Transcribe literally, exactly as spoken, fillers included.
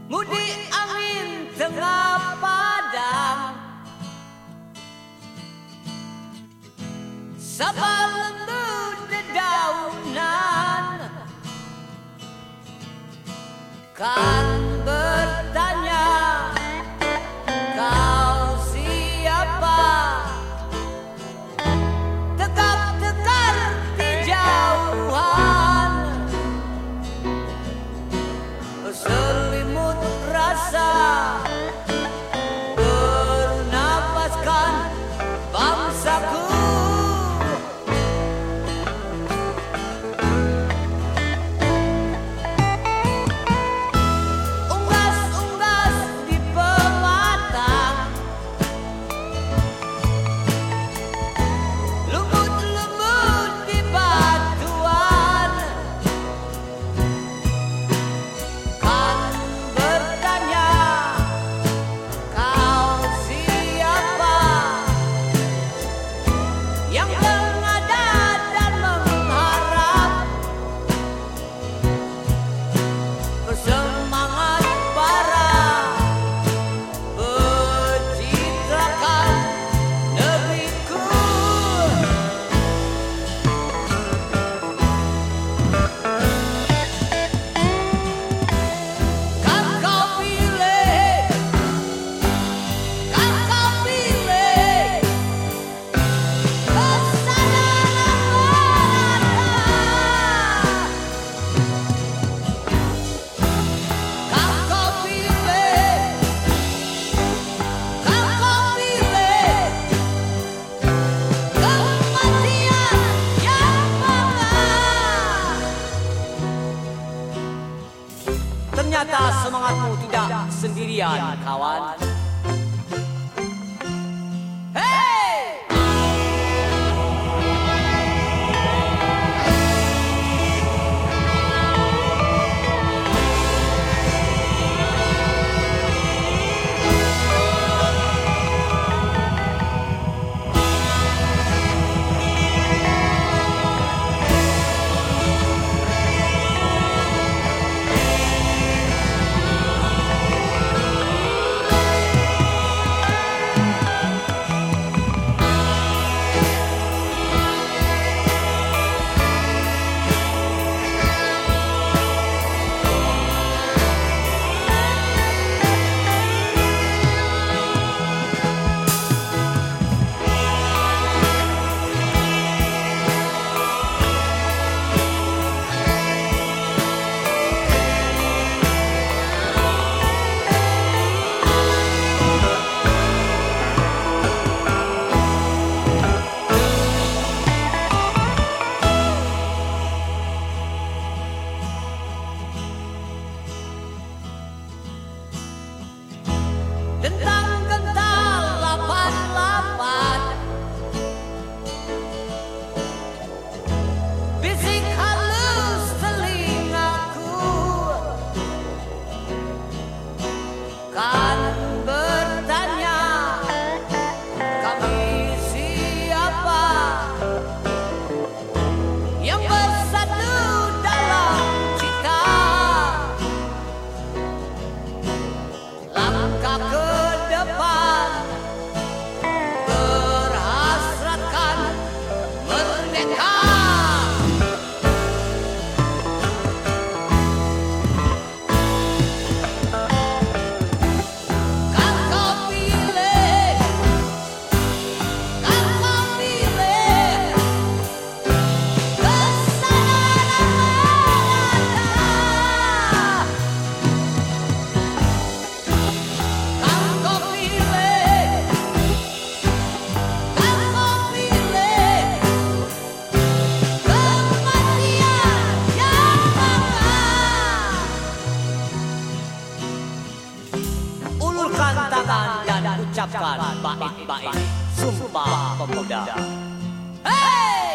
Mudi angin tengah padang, sabah lembut dedaunan, kan bertanya kau siapa, tegap-tegap di jauhan, selimut rasa bernapaskan bangsaku. Unggas-unggas di pematang, lumut-lumut di batuan, kan bertanya kau siapa, yang mengada dan mengharap bersemangat para pencitrakan negeriku. Kan kau pilih, kan kau pilih kesadaran merata. Kan kau pilih, kan kau pilih kematian yang bangga. Ternyata semangatmu tidak sendirian, kawan. Hey! Tentang kental lapan-lapan, bisik halus telingaku, kan bertanya kami siapa, yang bersatu dalam cita, langkah ke depan, berhasratkan merdeka. Kan kau pilih, kan kau pilih kesadaran merata. Kan kau pilih, kan kau pilih kematian yang bangga. Ulurkan tangan dan ucapkan bait-bait Sumpah Pemuda. Hey!